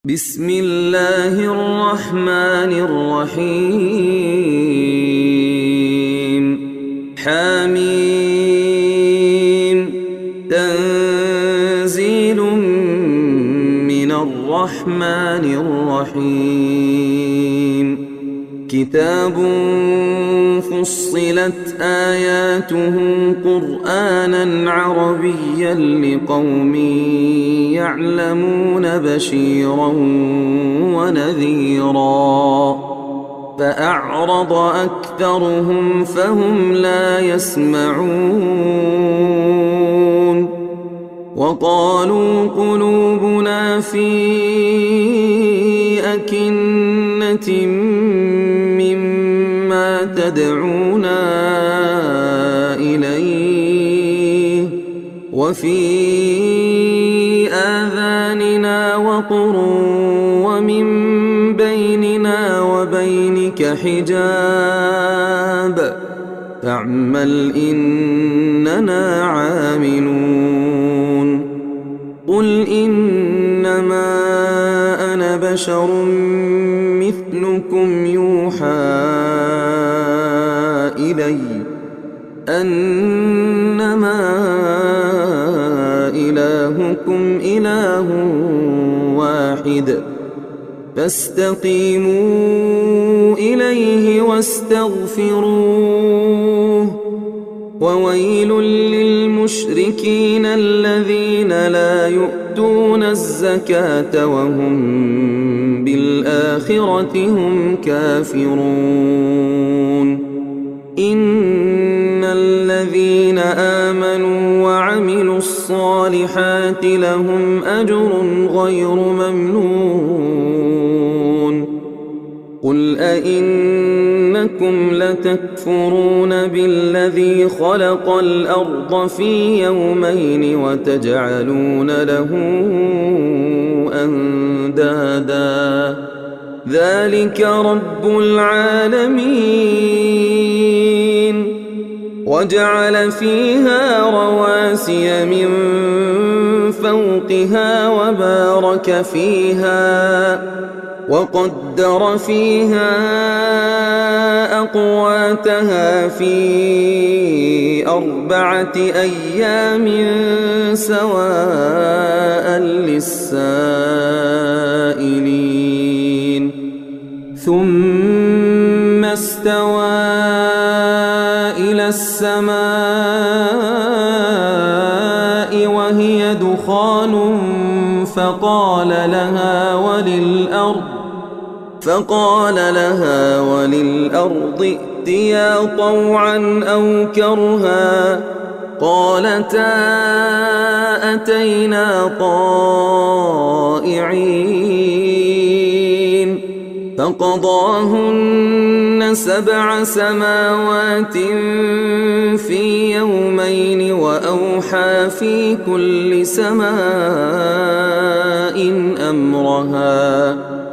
بسم الله الرحمن الرحيم حميم تنزيل من الرحمن الرحيم كتاب فصلت آياته قرآنا عربيا لقوم يعلمون بشيرا ونذيرا فأعرض أكثرهم فهم لا يسمعون وقالوا قلوبنا في أكنة مما تدعونا إليه وفي آذاننا وقر ومن بيننا وبينك حجاب فاعمل إننا عاملون قل إنما أنا بشر مثلكم يوحى إلي أنما إلهكم إله واحد فاستقيموا إليه واستغفروه وويل للمشركين الذين لا يؤتون الزكاة وهم بالآخرة هم كافرون إن الذين آمنوا وعملوا الصالحات لهم أجر غير ممنون قل أئنكم لتكفرون بالذي خلق الأرض في يومين وتجعلون له أندادا ذلك رب العالمين وجعل فيها رواسي من فوقها وبارك فيها وقدر فيها أقواتها في 4 أيام سواء للسائلين ثم استوى إلى السماء وهي دخان فقال لها وللأرض ائتيا طوعا أو كرها قالتا أتينا طائعين فقضاهن 7 سماوات في يومين وأوحى في كل سماء أمرها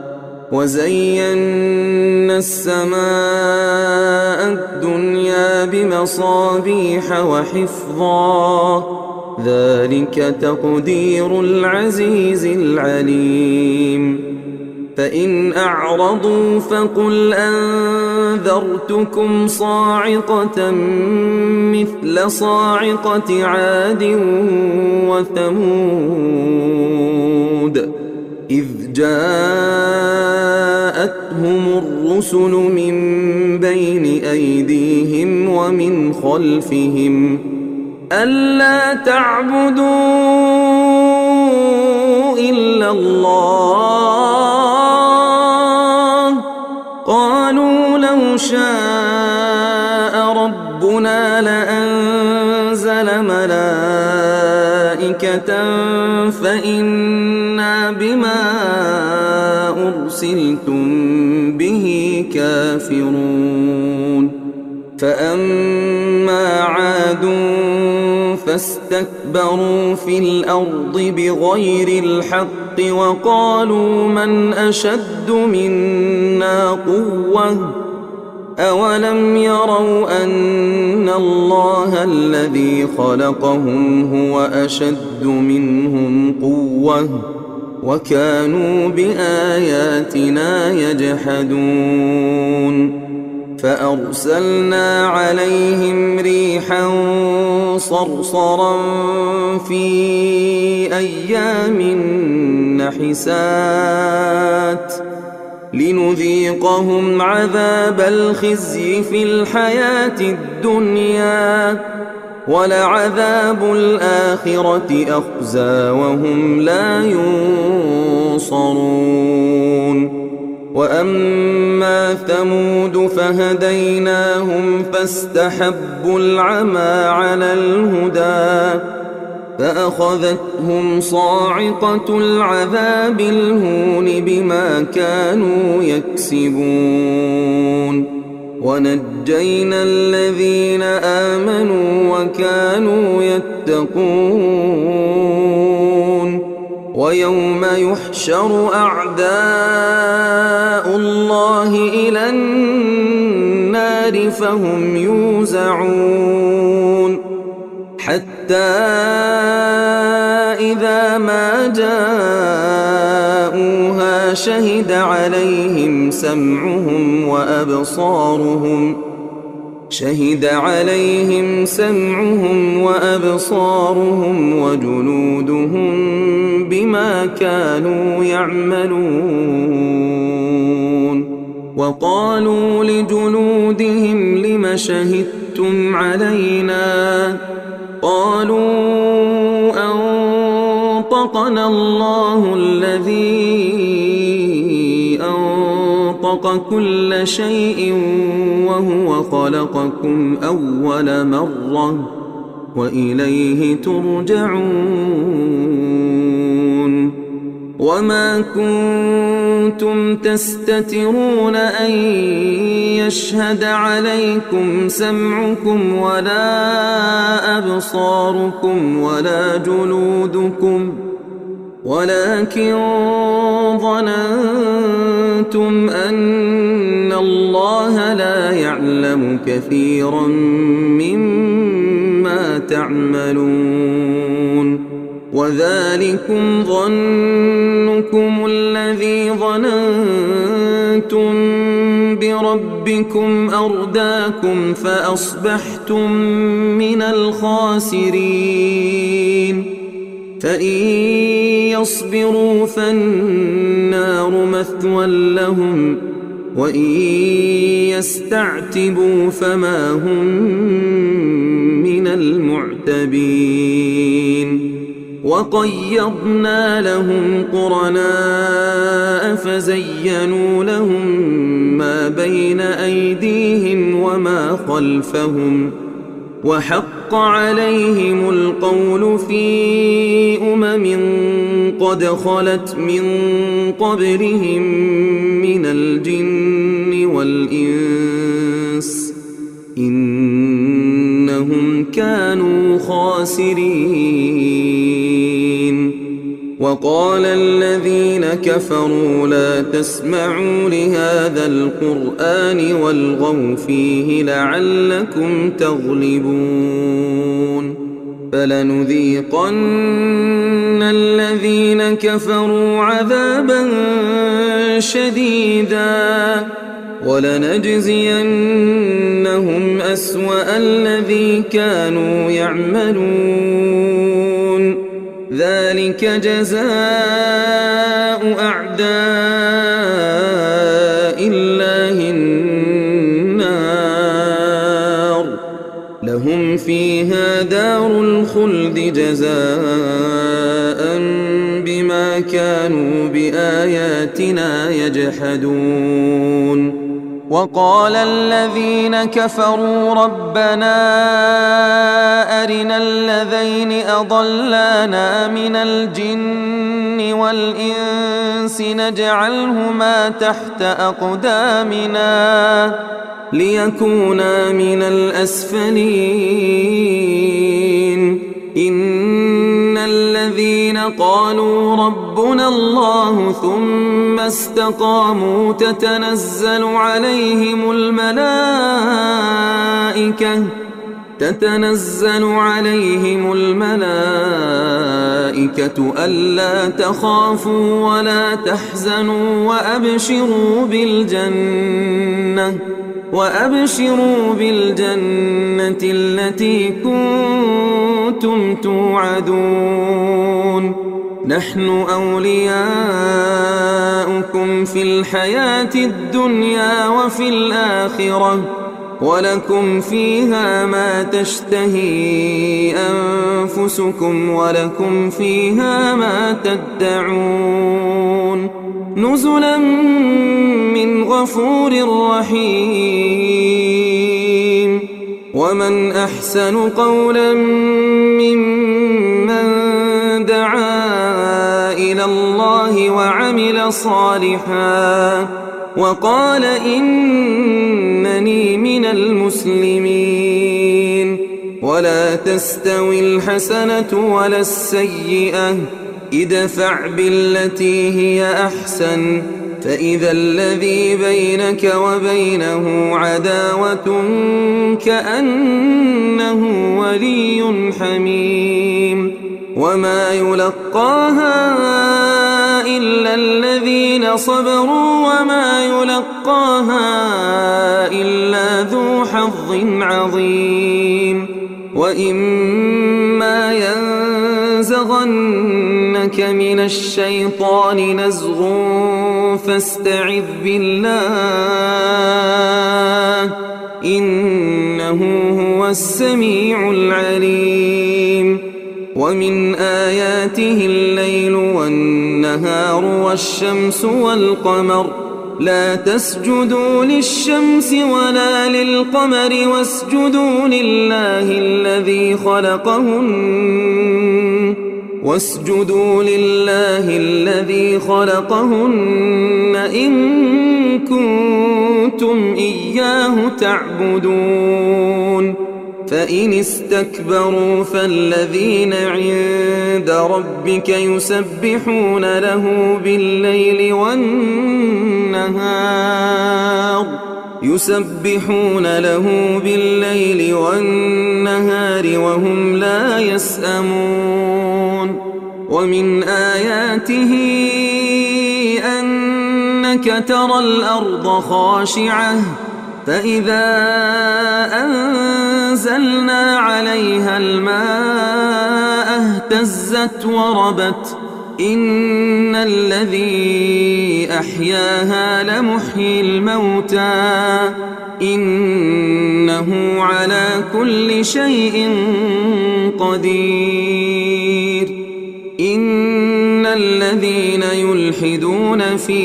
وزينا السماء الدنيا بمصابيح وحفظا ذلك تقدير العزيز العليم فإن أعرضوا فقل أنذرتكم صاعقة مثل صاعقة عاد وثمود إذ جاءتهم الرسل من بين أيديهم ومن خلفهم ألا تعبدوا إلا الله قالوا لو شاء ربنا لأنزل ملائكة فإنا بما أرسلتم به كافرون فأما عاد فاستكبروا في الأرض بغير الحق وقالوا من أشد منا قوة أولم يروا أن الله الذي خلقهم هو أشد منهم قوة وكانوا بآياتنا يجحدون فأرسلنا عليهم ريحا صرصرا في أيام نحسات لنذيقهم عذاب الخزي في الحياة الدنيا ولعذاب الآخرة أخزى وهم لا ينصرون وأما ثمود فهديناهم فاستحبوا العمى على الهدى فأخذتهم صاعقة العذاب الهون بما كانوا يكسبون ونجينا الذين آمنوا وكانوا يتقون ويوم يحشر أعداء الله إلى النار فهم يوزعون حتى إذا ما جاءوها شهد عليهم سمعهم وأبصارهم وجلودهم بما كانوا يعملون وقالوا لجلودهم لم شهدتم علينا قالوا أنطقنا الله الذي أنطق كل شيء وهو خلقكم أول مرة وإليه ترجعون وما كنتم تستترون أن يشهد عليكم سمعكم ولا أبصاركم ولا جلودكم ولكن ظننتم أن الله لا يعلم كثيرا مما تعملون وذلكم ظنكم الذي ظننتم بربكم أرداكم فأصبحتم من الخاسرين فإن يصبروا فالنار مثوى لهم وإن يستعتبوا فما هم من المعتبين وقيضنا لهم قرناء فزينوا لهم ما بين أيديهم وما خلفهم وحق عليهم القول في قد خلت من قبلهم من الجن والإنس إنهم كانوا خاسرين وقال الذين كفروا لا تسمعوا لهذا القرآن والغوا فيه لعلكم تغلبون فلنذيقن الذين كفروا عذابا شديدا ولنجزينهم أسوأ الذي كانوا يعملون ذلك جزاء أعداء الله النار لهم فيها دار الخلد جزاء بما كانوا بآياتنا يجحدون وقال الذين كفروا ربنا أرنا الذين أضلانا من الجن والإنس نجعلهما تحت أقدامنا ليكونا من الأسفلين إن الذين قالوا ربنا الله ثم استقاموا تتنزل عليهم تتنزل عليهم الملائكة ألا تخافوا ولا تحزنوا وأبشروا بالجنة التي كنتم توعدون نحن أولياؤكم في الحياة الدنيا وفي الآخرة ولكم فيها ما تشتهي أنفسكم ولكم فيها ما تدعون نزلا من غفور رحيم ومن أحسن قولا ممن دعا إلى الله وعمل صالحا وقال إنني من المسلمين ولا تستوي الحسنة ولا السيئة ادفع بالتي هي أحسن فإذا الذي بينك وبينه عداوة كأنه ولي حميم وما يلقاها إلا الذين صبروا وما يلقاها إلا ذو حظ عظيم وإما ينزغنك من الشيطان نزغ فاستعذ بالله إنه هو السميع العليم ومن آياته الليل والنهار والشمس والقمر لا تسجدوا للشمس ولا للقمر واسجدوا لله الذي خلقهن إن كنتم إياه تعبدون فإن استكبروا فالذين عند ربك يسبحون له بالليل والنهار وهم لا يسأمون ومن آياته أنك ترى الأرض خاشعة فإذا أنزلنا عليها الماء اهتزت وربت إن الذي أحياها لمحيي الموتى إنه على كل شيء قدير إن الذين يلحدون في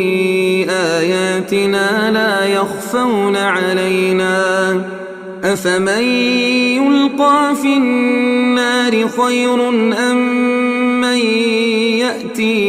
آياتنا لا يخفون علينا أفمن يلقى في النار خير أم من يأتي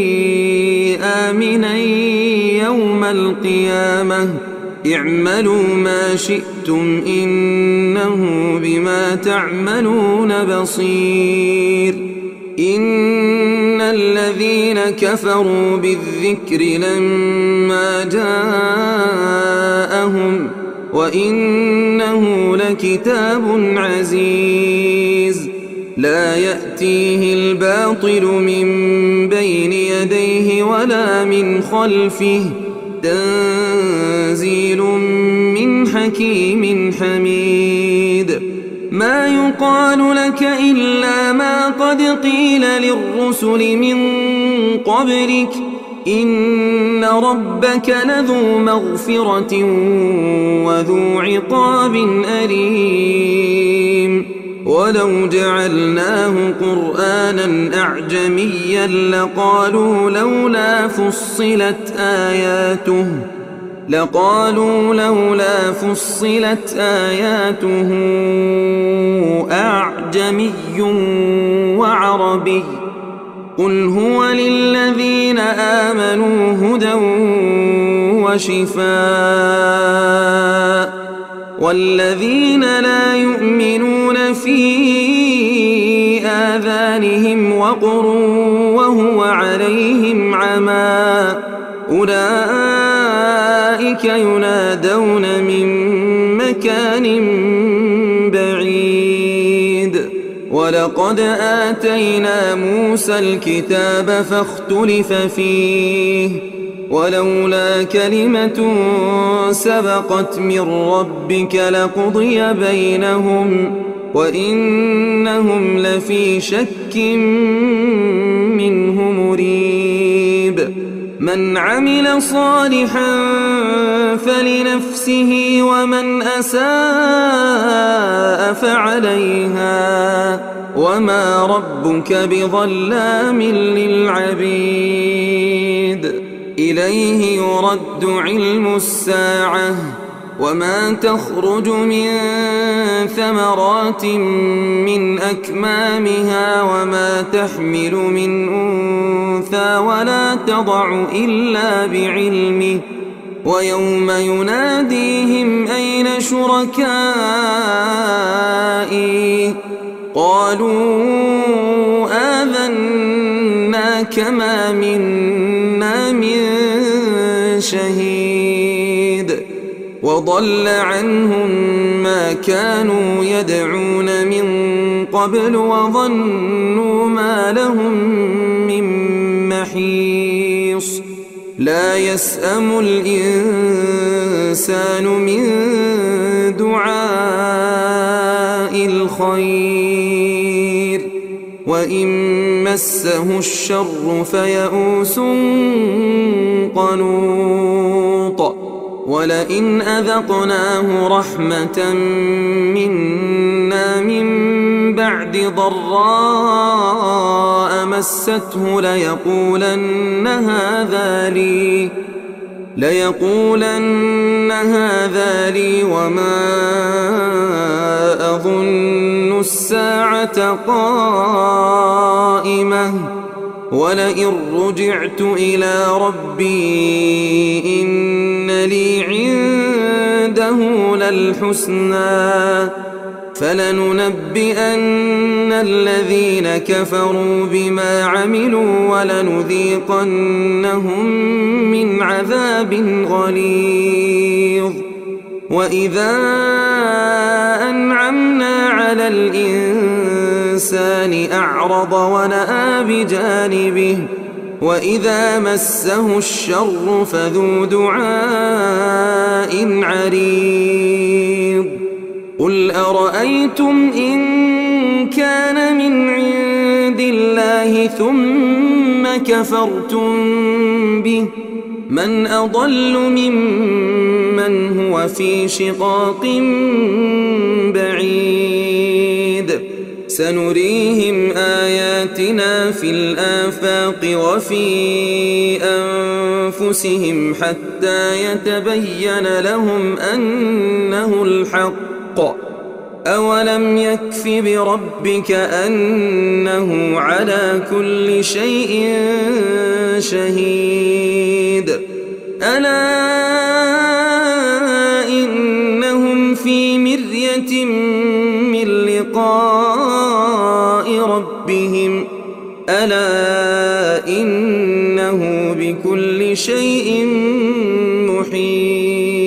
آمنا يوم القيامة اعملوا ما شئتم إنه بما تعملون بصير إن الذين كفروا بالذكر لما جاءهم وإنه لكتاب عزيز لا يأتيه الباطل من بين يديه ولا من خلفه تنزيل من حكيم حميد ما يقال لك إلا ما قد قيل للرسل من قبلك إن ربك لذو مغفرة وذو عقاب أليم ولو جعلناه قرآنا أعجميا لقالوا لولا فصلت آياته أعجمي وعربي قل هو للذين آمنوا هدى وشفاء والذين لا يؤمنون في آذانهم وقر وهو عليهم عمى أولئك ينادون من مكان بعيد ولقد آتينا موسى الكتاب فاختلف فيه ولولا كلمة سبقت من ربك لقضي بينهم وإنهم لفي شك منه مريب من عمل صالحا فلنفسه ومن أساء فعليها وما ربك بظلام للعبيد إليه يرد علم الساعة وما تخرج من ثمرات من أكمامها وما تحمل من أنثى ولا تضع إلا بعلمه ويوم يناديهم أين شركائي قالوا آذناك ما منا من شهيد وضل عنهم ما كانوا يدعون من قبل وظنوا ما لهم من محيص لا يسأم الإنسان من دعاء الخير وإن مسه الشر فيئوس قنوط ولئن أذقناه رحمة منا من بعد ضراء مسته ليقولن هذا لي وما أظن الساعة قائمة ولئن رجعت إلى ربي إن لي عنده للحسنى فلننبئن الذين كفروا بما عملوا ولنذيقنهم من عذاب غليظ وإذا أنعمنا على الإنسان أعرض ونأى بجانبه وإذا مسه الشر فذو دعاء عريض قل أرأيتم إن كان من عند الله ثم كفرتم به من أضل ممن هو في شقاق بعيد سنريهم آياتنا في الآفاق وفي أنفسهم حتى يتبين لهم أنه الحق أولم يكف بربك أنه على كل شيء شهيد ألا إنهم في مرية من لقاء ربهم ألا إنه بكل شيء محيط